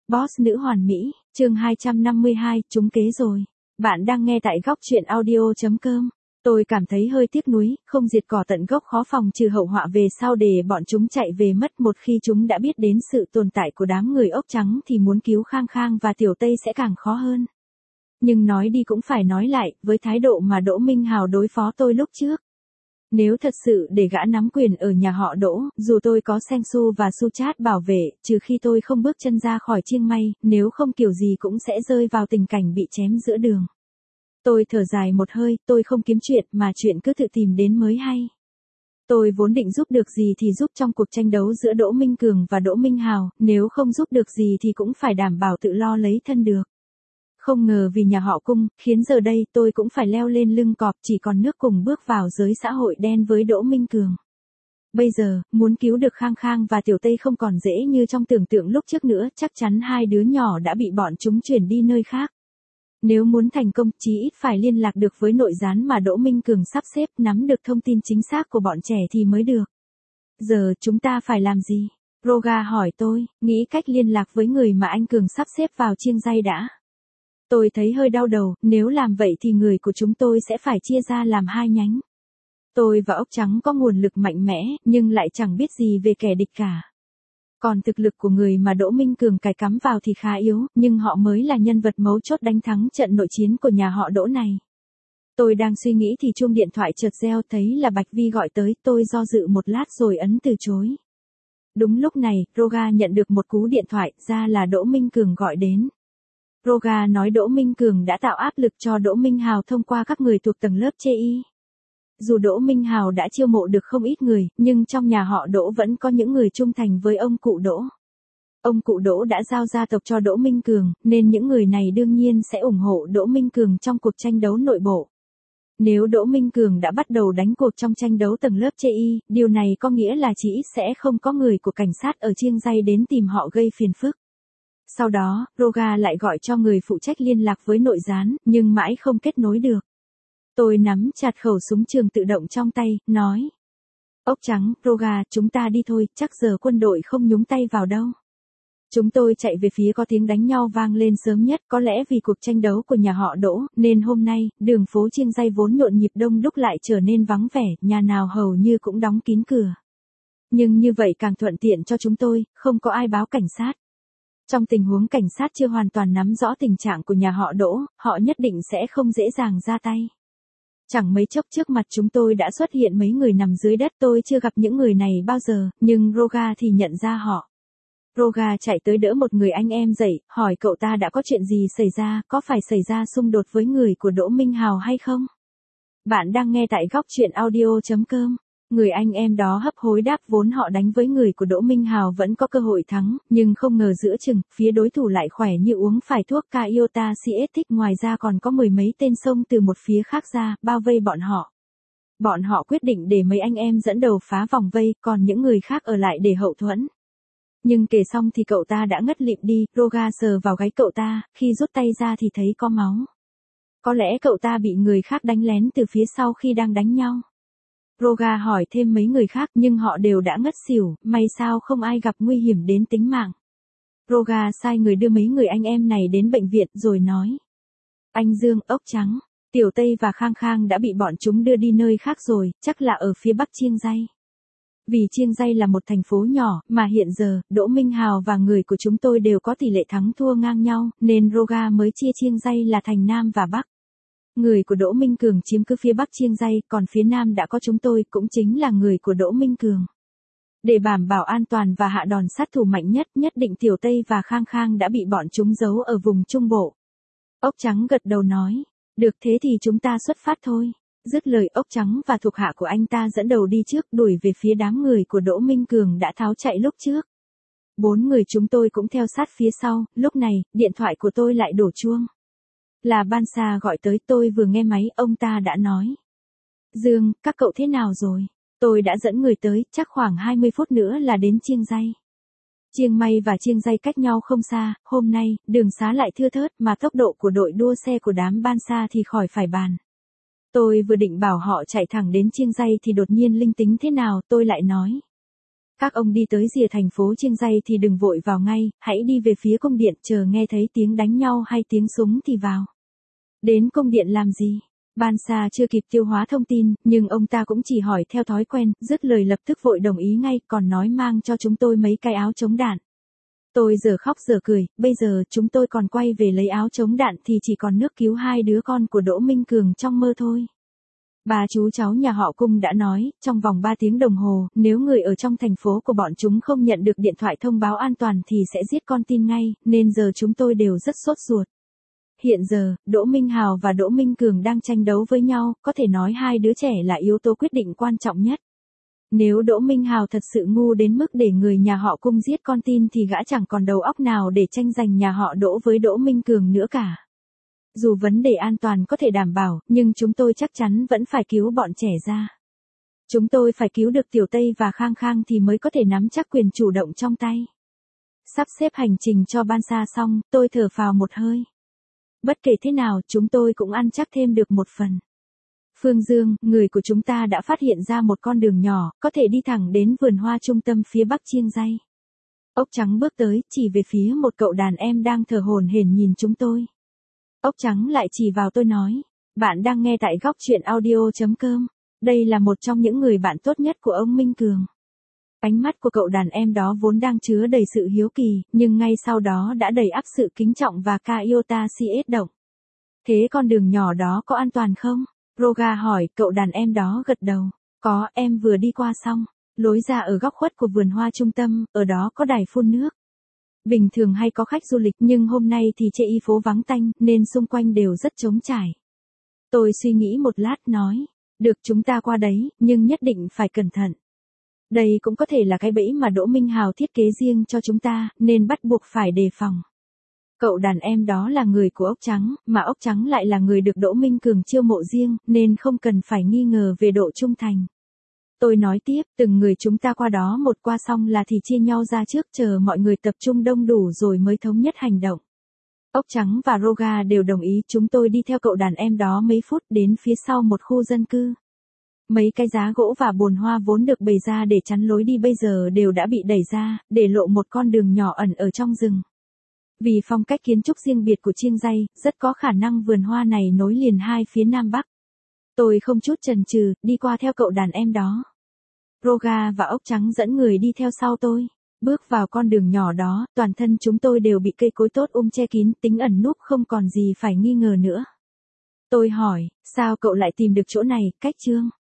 Boss nữ hoàn mỹ, chương 252, trúng kế rồi. Bạn đang nghe tại góc truyện audio.com. Tôi cảm thấy hơi tiếc nuối, không diệt cỏ tận gốc khó phòng trừ hậu họa về sau để bọn chúng chạy về mất. Một khi chúng đã biết đến sự tồn tại của đám người ốc trắng thì muốn cứu Khang Khang và Tiểu Tây sẽ càng khó hơn. Nhưng nói đi cũng phải nói lại, với thái độ mà Đỗ Minh Hào đối phó tôi lúc trước. Nếu thật sự để gã nắm quyền ở nhà họ Đỗ, dù tôi có Seng Su và Su Chat bảo vệ, trừ khi tôi không bước chân ra khỏi Chiang Mai, nếu không kiểu gì cũng sẽ rơi vào tình cảnh bị chém giữa đường. Tôi thở dài một hơi, tôi không kiếm chuyện mà chuyện cứ tự tìm đến mới hay. Tôi vốn định giúp được gì thì giúp trong cuộc tranh đấu giữa Đỗ Minh Cường và Đỗ Minh Hào, nếu không giúp được gì thì cũng phải đảm bảo tự lo lấy thân được. Không ngờ vì nhà họ Cung, khiến giờ đây tôi cũng phải leo lên lưng cọp chỉ còn nước cùng bước vào giới xã hội đen với Đỗ Minh Cường. Bây giờ, muốn cứu được Khang Khang và Tiểu Tây không còn dễ như trong tưởng tượng lúc trước nữa, chắc chắn hai đứa nhỏ đã bị bọn chúng chuyển đi nơi khác. Nếu muốn thành công, chí ít phải liên lạc được với nội gián mà Đỗ Minh Cường sắp xếp, nắm được thông tin chính xác của bọn trẻ thì mới được. Giờ chúng ta phải làm gì? Roga hỏi tôi, nghĩ cách liên lạc với người mà anh Cường sắp xếp vào Chiang Mai đã. Tôi thấy hơi đau đầu, nếu làm vậy thì người của chúng tôi sẽ phải chia ra làm hai nhánh. Tôi và ốc trắng có nguồn lực mạnh mẽ, nhưng lại chẳng biết gì về kẻ địch cả. Còn thực lực của người mà Đỗ Minh Cường cài cắm vào thì khá yếu, nhưng họ mới là nhân vật mấu chốt đánh thắng trận nội chiến của nhà họ Đỗ này. Tôi đang suy nghĩ thì chuông điện thoại chợt reo, thấy là Bạch Vi gọi tới, tôi do dự một lát rồi ấn từ chối. Đúng lúc này, Roga nhận được một cú điện thoại, ra là Đỗ Minh Cường gọi đến. Roga nói Đỗ Minh Cường đã tạo áp lực cho Đỗ Minh Hào thông qua các người thuộc tầng lớp chê y. Dù Đỗ Minh Hào đã chiêu mộ được không ít người, nhưng trong nhà họ Đỗ vẫn có những người trung thành với ông cụ Đỗ. Ông cụ Đỗ đã giao gia tộc cho Đỗ Minh Cường, nên những người này đương nhiên sẽ ủng hộ Đỗ Minh Cường trong cuộc tranh đấu nội bộ. Nếu Đỗ Minh Cường đã bắt đầu đánh cuộc trong tranh đấu tầng lớp chê y, điều này có nghĩa là chỉ ít sẽ không có người của cảnh sát ở Chiang Mai đến tìm họ gây phiền phức. Sau đó, Roga lại gọi cho người phụ trách liên lạc với nội gián, nhưng mãi không kết nối được. Tôi nắm chặt khẩu súng trường tự động trong tay, nói. Ốc trắng, Roga, chúng ta đi thôi, chắc giờ quân đội không nhúng tay vào đâu. Chúng tôi chạy về phía có tiếng đánh nhau vang lên sớm nhất, có lẽ vì cuộc tranh đấu của nhà họ Đỗ, nên hôm nay, đường phố Chiang Mai vốn nhộn nhịp đông đúc lại trở nên vắng vẻ, nhà nào hầu như cũng đóng kín cửa. Nhưng như vậy càng thuận tiện cho chúng tôi, không có ai báo cảnh sát. Trong tình huống cảnh sát chưa hoàn toàn nắm rõ tình trạng của nhà họ Đỗ, họ nhất định sẽ không dễ dàng ra tay. Chẳng mấy chốc trước mặt chúng tôi đã xuất hiện mấy người nằm dưới đất, tôi chưa gặp những người này bao giờ, nhưng Roga thì nhận ra họ. Roga chạy tới đỡ một người anh em dậy, hỏi cậu ta đã có chuyện gì xảy ra, có phải xảy ra xung đột với người của Đỗ Minh Hào hay không? Bạn đang nghe tại góc truyện audio.com. Người anh em đó hấp hối đáp vốn họ đánh với người của Đỗ Minh Hào vẫn có cơ hội thắng, nhưng không ngờ giữa chừng, phía đối thủ lại khỏe như uống phải thuốc Iota Cietic, ngoài ra còn có mười mấy tên xông từ một phía khác ra, bao vây bọn họ. Bọn họ quyết định để mấy anh em dẫn đầu phá vòng vây, còn những người khác ở lại để hậu thuẫn. Nhưng kể xong thì cậu ta đã ngất lịm đi, Roga sờ vào gáy cậu ta, khi rút tay ra thì thấy có máu. Có lẽ cậu ta bị người khác đánh lén từ phía sau khi đang đánh nhau. Roga hỏi thêm mấy người khác nhưng họ đều đã ngất xỉu, may sao không ai gặp nguy hiểm đến tính mạng. Roga sai người đưa mấy người anh em này đến bệnh viện rồi nói. Anh Dương, ốc trắng, Tiểu Tây và Khang Khang đã bị bọn chúng đưa đi nơi khác rồi, chắc là ở phía bắc Chiang Mai. Vì Chiang Mai là một thành phố nhỏ, mà hiện giờ, Đỗ Minh Hào và người của chúng tôi đều có tỷ lệ thắng thua ngang nhau, nên Roga mới chia Chiang Mai là thành Nam và Bắc. Người của Đỗ Minh Cường chiếm cứ phía bắc Chiang Mai, còn phía nam đã có chúng tôi, cũng chính là người của Đỗ Minh Cường. Để đảm bảo an toàn và hạ đòn sát thủ mạnh nhất, nhất định Tiểu Tây và Khang Khang đã bị bọn chúng giấu ở vùng Trung Bộ. Ốc trắng gật đầu nói, được thế thì chúng ta xuất phát thôi. Dứt lời, ốc trắng và thuộc hạ của anh ta dẫn đầu đi trước, đuổi về phía đám người của Đỗ Minh Cường đã tháo chạy lúc trước. 4 người chúng tôi cũng theo sát phía sau, lúc này, điện thoại của tôi lại đổ chuông. Là Bansa gọi tới, tôi vừa nghe máy, ông ta đã nói. Dương, các cậu thế nào rồi? Tôi đã dẫn người tới, chắc khoảng 20 phút nữa là đến Chiang Mai. Chiang Mai và Chiang Mai cách nhau không xa, hôm nay, đường xá lại thưa thớt mà tốc độ của đội đua xe của đám Bansa thì khỏi phải bàn. Tôi vừa định bảo họ chạy thẳng đến Chiang Mai thì đột nhiên linh tính thế nào, tôi lại nói. Các ông đi tới rìa thành phố Chiêng Ray thì đừng vội vào ngay, hãy đi về phía cung điện chờ nghe thấy tiếng đánh nhau hay tiếng súng thì vào. Đến cung điện làm gì? Ban Sa chưa kịp tiêu hóa thông tin, nhưng ông ta cũng chỉ hỏi theo thói quen, dứt lời lập tức vội đồng ý ngay, còn nói mang cho chúng tôi mấy cái áo chống đạn. Tôi giờ khóc giờ cười, bây giờ chúng tôi còn quay về lấy áo chống đạn thì chỉ còn nước cứu hai đứa con của Đỗ Minh Cường trong mơ thôi. Bà chú cháu nhà họ Cung đã nói, trong vòng 3 tiếng đồng hồ, nếu người ở trong thành phố của bọn chúng không nhận được điện thoại thông báo an toàn thì sẽ giết con tin ngay, nên giờ chúng tôi đều rất sốt ruột. Hiện giờ, Đỗ Minh Hào và Đỗ Minh Cường đang tranh đấu với nhau, có thể nói hai đứa trẻ là yếu tố quyết định quan trọng nhất. Nếu Đỗ Minh Hào thật sự ngu đến mức để người nhà họ Cung giết con tin thì gã chẳng còn đầu óc nào để tranh giành nhà họ Đỗ với Đỗ Minh Cường nữa cả. Dù vấn đề an toàn có thể đảm bảo, nhưng chúng tôi chắc chắn vẫn phải cứu bọn trẻ ra. Chúng tôi phải cứu được Tiểu Tây và Khang Khang thì mới có thể nắm chắc quyền chủ động trong tay. Sắp xếp hành trình cho Ban Sa xong, tôi thở phào một hơi. Bất kể thế nào, chúng tôi cũng ăn chắc thêm được một phần. Phương Dương, người của chúng ta đã phát hiện ra một con đường nhỏ, có thể đi thẳng đến vườn hoa trung tâm phía bắc Chiêng Ray. Ốc Trắng bước tới, chỉ về phía một cậu đàn em đang thở hổn hển nhìn chúng tôi. Ốc Trắng lại chỉ vào tôi nói, bạn đang nghe tại góc truyện audio.com, đây là một trong những người bạn tốt nhất của ông Minh Cường. Ánh mắt của cậu đàn em đó vốn đang chứa đầy sự hiếu kỳ, nhưng ngay sau đó đã đầy ắp sự kính trọng và Kaiota CS động. Thế con đường nhỏ đó có an toàn không? Roga hỏi, cậu đàn em đó gật đầu. Có, em vừa đi qua xong. Lối ra ở góc khuất của vườn hoa trung tâm, ở đó có đài phun nước. Bình thường hay có khách du lịch nhưng hôm nay thì chợ y phố vắng tanh nên xung quanh đều rất trống trải. Tôi suy nghĩ một lát nói, được chúng ta qua đấy, nhưng nhất định phải cẩn thận. Đây cũng có thể là cái bẫy mà Đỗ Minh Hào thiết kế riêng cho chúng ta, nên bắt buộc phải đề phòng. Cậu đàn em đó là người của Ốc Trắng, mà Ốc Trắng lại là người được Đỗ Minh Cường chiêu mộ riêng, nên không cần phải nghi ngờ về độ trung thành. Tôi nói tiếp, từng người chúng ta qua đó một qua xong là thì chia nhau ra trước chờ mọi người tập trung đông đủ rồi mới thống nhất hành động. Ốc Trắng và Roga đều đồng ý, chúng tôi đi theo cậu đàn em đó mấy phút đến phía sau một khu dân cư. Mấy cái giá gỗ và bồn hoa vốn được bày ra để chắn lối đi bây giờ đều đã bị đẩy ra, để lộ một con đường nhỏ ẩn ở trong rừng. Vì phong cách kiến trúc riêng biệt của Chiêng Ray, rất có khả năng vườn hoa này nối liền hai phía Nam Bắc. Tôi không chút chần chừ, đi qua theo cậu đàn em đó. Roga và Ốc Trắng dẫn người đi theo sau tôi. Bước vào con đường nhỏ đó, toàn thân chúng tôi đều bị cây cối tốt che kín, tính ẩn núp không còn gì phải nghi ngờ nữa. Tôi hỏi, sao cậu lại tìm được chỗ này, cách Trương?